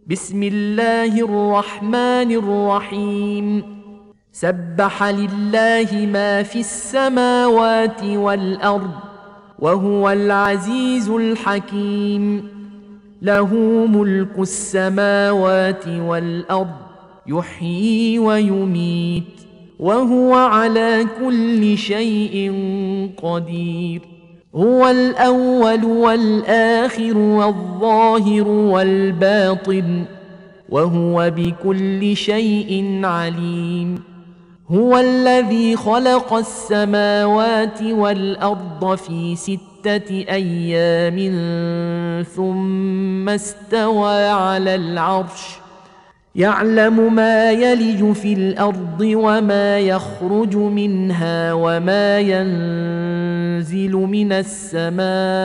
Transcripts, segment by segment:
بسم الله الرحمن الرحيم سبح لله ما في السماوات والأرض وهو العزيز الحكيم له ملك السماوات والأرض يحيي ويميت وهو على كل شيء قدير هو الأول والآخر والظاهر والباطن وهو بكل شيء عليم هو الذي خلق السماوات والأرض في 6 أيام ثم استوى على العرش يعلم ما يلج في الأرض وما يخرج منها وما ينزل من السماء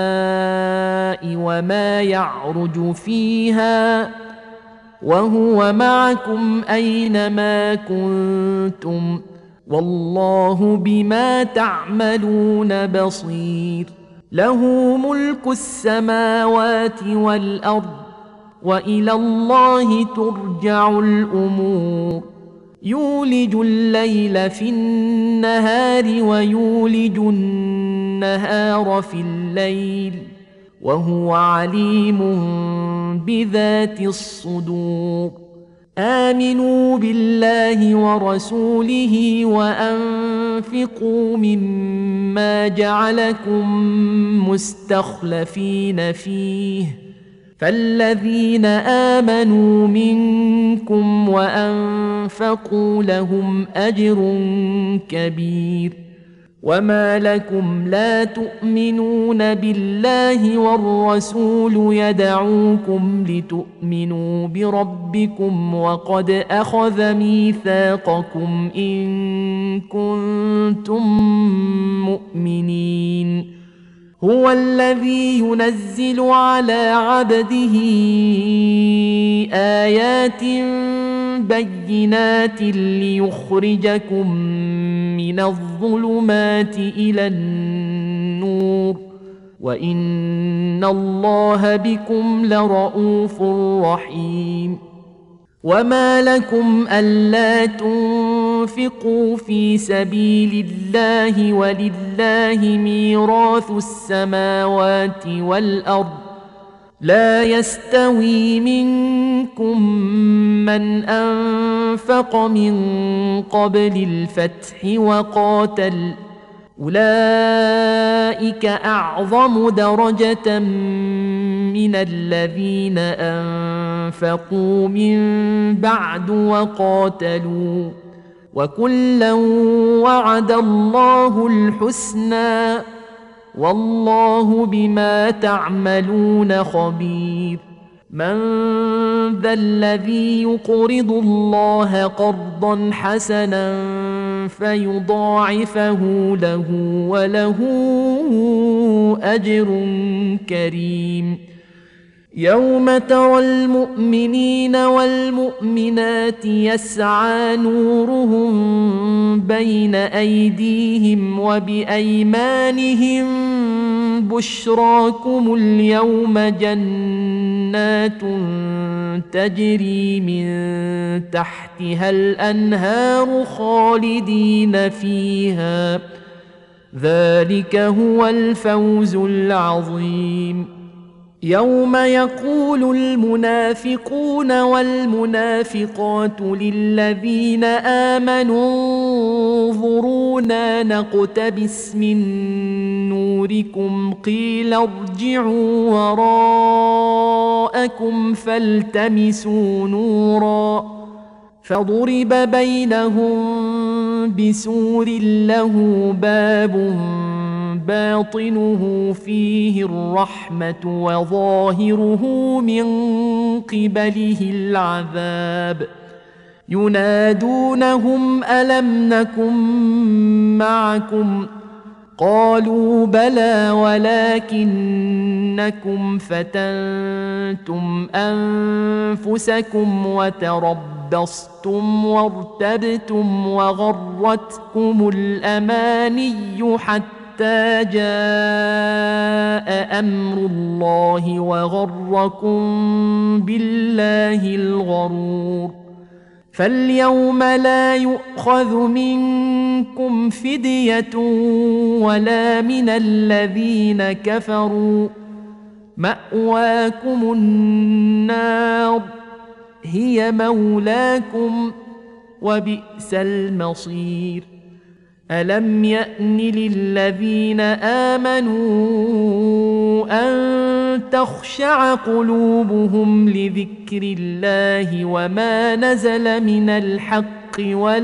وما يعرج فيها وهو معكم أينما كنتم والله بما تعملون بصير له ملك السماوات والأرض وإلى الله ترجع الأمور يولج الليل في النهار ويولج النهار في الليل وهو عليم بذات الصدور آمنوا بالله ورسوله وأنفقوا مما جعلكم مستخلفين فيه فالذين آمنوا منكم وأنفقوا لهم أجر كبير وما لكم لا تؤمنون بالله والرسول يدعوكم لتؤمنوا بربكم وقد أخذ ميثاقكم إن كنتم مؤمنين هو الذي ينزل على عبده آيات بينات ليخرجكم من الظلمات إلى النور وإن الله بكم لرؤوف رحيم وما لكم ألا تنفقوا في سبيل الله ولله ميراث السماوات والأرض لا يستوي منكم من أنفق من قبل الفتح وقاتل أولئك أعظم درجة من الذين أنفقوا من بعد وقاتلوا وكلا وعد الله الحسنى والله بما تعملون خبير من ذا الذي يقرض الله قرضا حسنا فيضاعفه له وله أجر كريم يوم ترى المؤمنين والمؤمنات يسعى نورهم بين أيديهم وبأيمانهم بشراكم اليوم جنات تجري من تحتها الأنهار خالدين فيها ذلك هو الفوز العظيم يوم يقول المنافقون والمنافقات للذين آمنوا انظرونا نقتبس من نوركم قيل ارجعوا وراءكم فالتمسوا نورا فضرب بينهم بسور له باب باطنه فيه الرحمة وظاهره من قبله العذاب ينادونهم ألم نكن معكم قالوا بلى ولكنكم فتنتم أنفسكم وتربصتم وارتبتم وغرتكم الأماني حتى حتى جاء أمر الله وغركم بالله الغرور. فاليوم لا يؤخذ منكم فدية ولا من الذين كفروا، مأواكم النار هي مولاكم وبئس المصير. ألم يأن للذين آمنوا أن تخشع قلوبهم لذكر الله وما نزل من الحق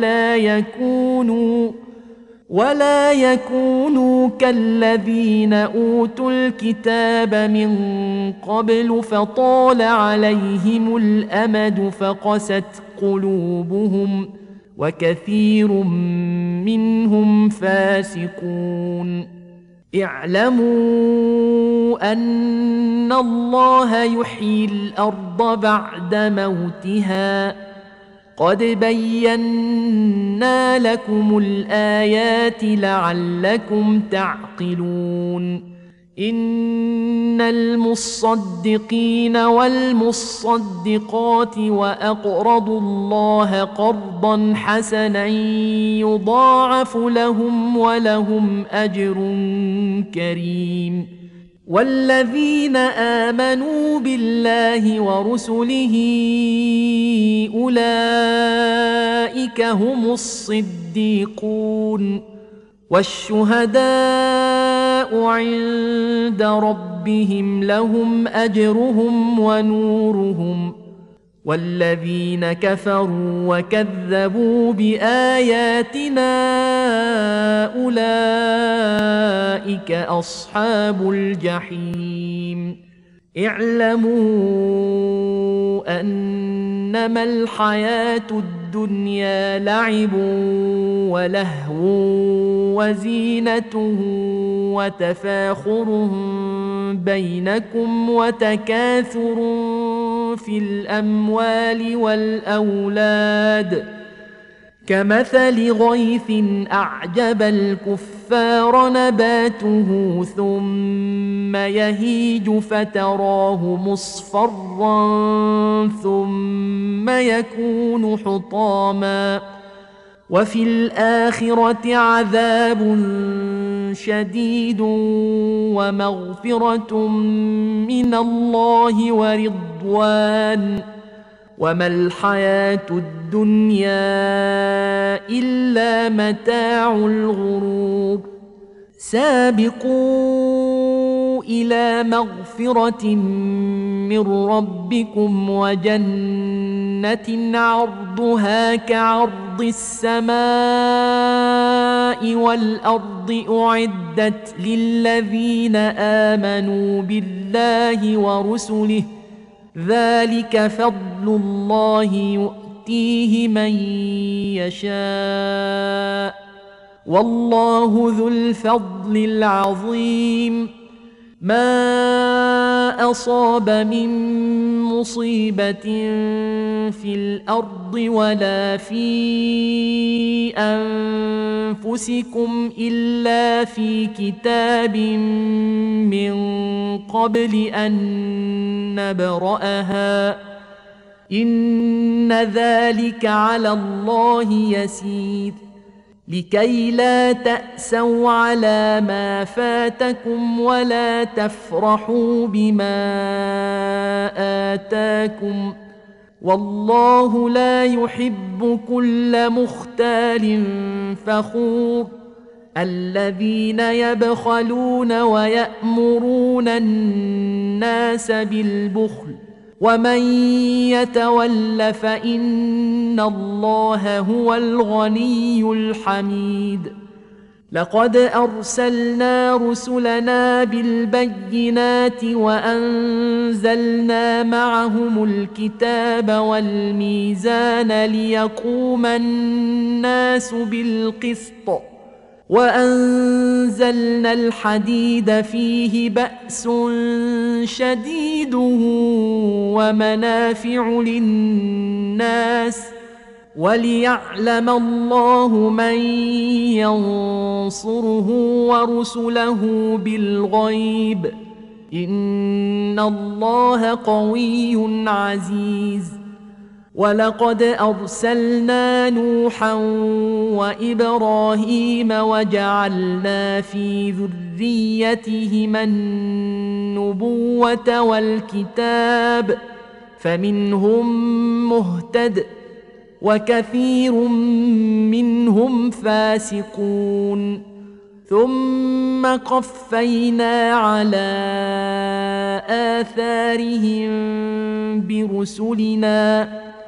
ولا يكونوا كالذين أوتوا الكتاب من قبل فطال عليهم الأمد فقست قلوبهم وكثير منهم فاسقون. اعلموا أن الله يحيي الأرض بعد موتها، قد بينا لكم الآيات لعلكم تعقلون. إن المصدقين والمصدقات وأقرضوا الله قرضا حسنا يضاعف لهم ولهم أجر كريم. والذين آمنوا بالله ورسله أولئك هم الصديقون والشهداء عند ربهم لهم أجرهم ونورهم. والذين كفروا وكذبوا بآياتنا أولئك أصحاب الجحيم. اعلموا أنما الحياة الدنيا لعب ولهو وزينة وتفاخر بينكم وتكاثر في الأموال والأولاد كمثل غيث أعجب الكفار نباته ثم يهيج فتراه مصفرا ثم يكون حطاما وفي الآخرة عذاب شديد ومغفرة من الله ورضوان وما الحياة الدنيا إلا متاع الغرور. سابقوا إلى مغفرة من ربكم وجنة عرضها كعرض السماء والأرض أعدت للذين آمنوا بالله ورسله ذلك فضل الله يؤتيه من يشاء والله ذو الفضل العظيم. ما أصاب من مصيبة في الأرض ولا في أنفسكم إلا في كتاب من قبل أن نبرأها إن ذلك على الله يسير. لكي لا تأسوا على ما فاتكم ولا تفرحوا بما آتاكم والله لا يحب كل مختال فخور. الذين يبخلون ويأمرون الناس بالبخل ومن يتول فإن الله هو الغني الحميد. لقد أرسلنا رسلنا بالبينات وأنزلنا معهم الكتاب والميزان ليقوم الناس بالقسط وأنزلنا الحديد فيه بأس شديد ومنافع للناس وليعلم الله من ينصره ورسله بالغيب إن الله قوي عزيز ولقد أرسلنا نوحا وإبراهيم وجعلنا في ذريتهما النبوة والكتاب فمنهم مهتد وكثير منهم فاسقون ثم قفينا على آثارهم برسلنا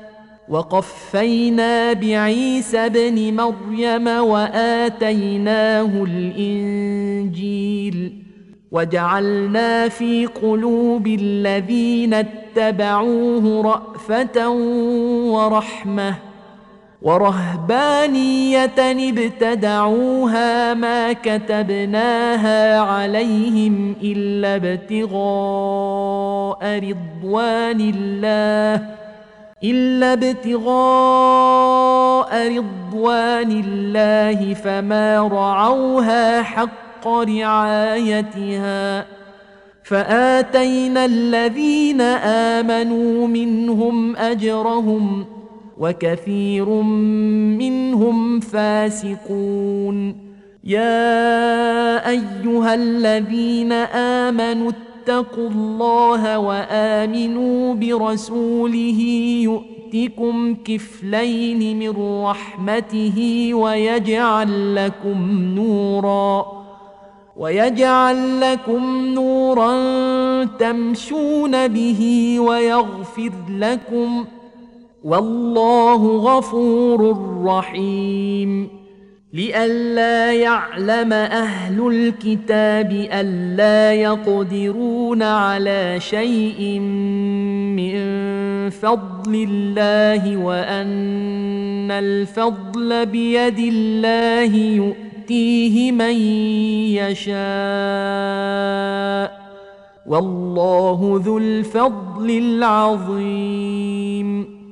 وقفينا بعيسى ابن مريم وآتيناه الإنجيل وجعلنا في قلوب الذين اتبعوه رأفة ورحمة ورهبانية ابتدعوها ما كتبناها عليهم إلا ابتغاء رضوان الله فما رعوها حق رعايتها فآتينا الذين آمنوا منهم أجرهم وكثير منهم فاسقون يا أيها الذين آمنوا اتقوا الله وآمنوا برسوله يؤتكم كفلين من رحمته ويجعل لكم نورا تمشون به ويغفر لكم والله غفور رحيم لئلا يعلم أهل الكتاب ألا يقدرون على شيء من فضل الله وأن الفضل بيد الله يؤتيه من يشاء والله ذو الفضل العظيم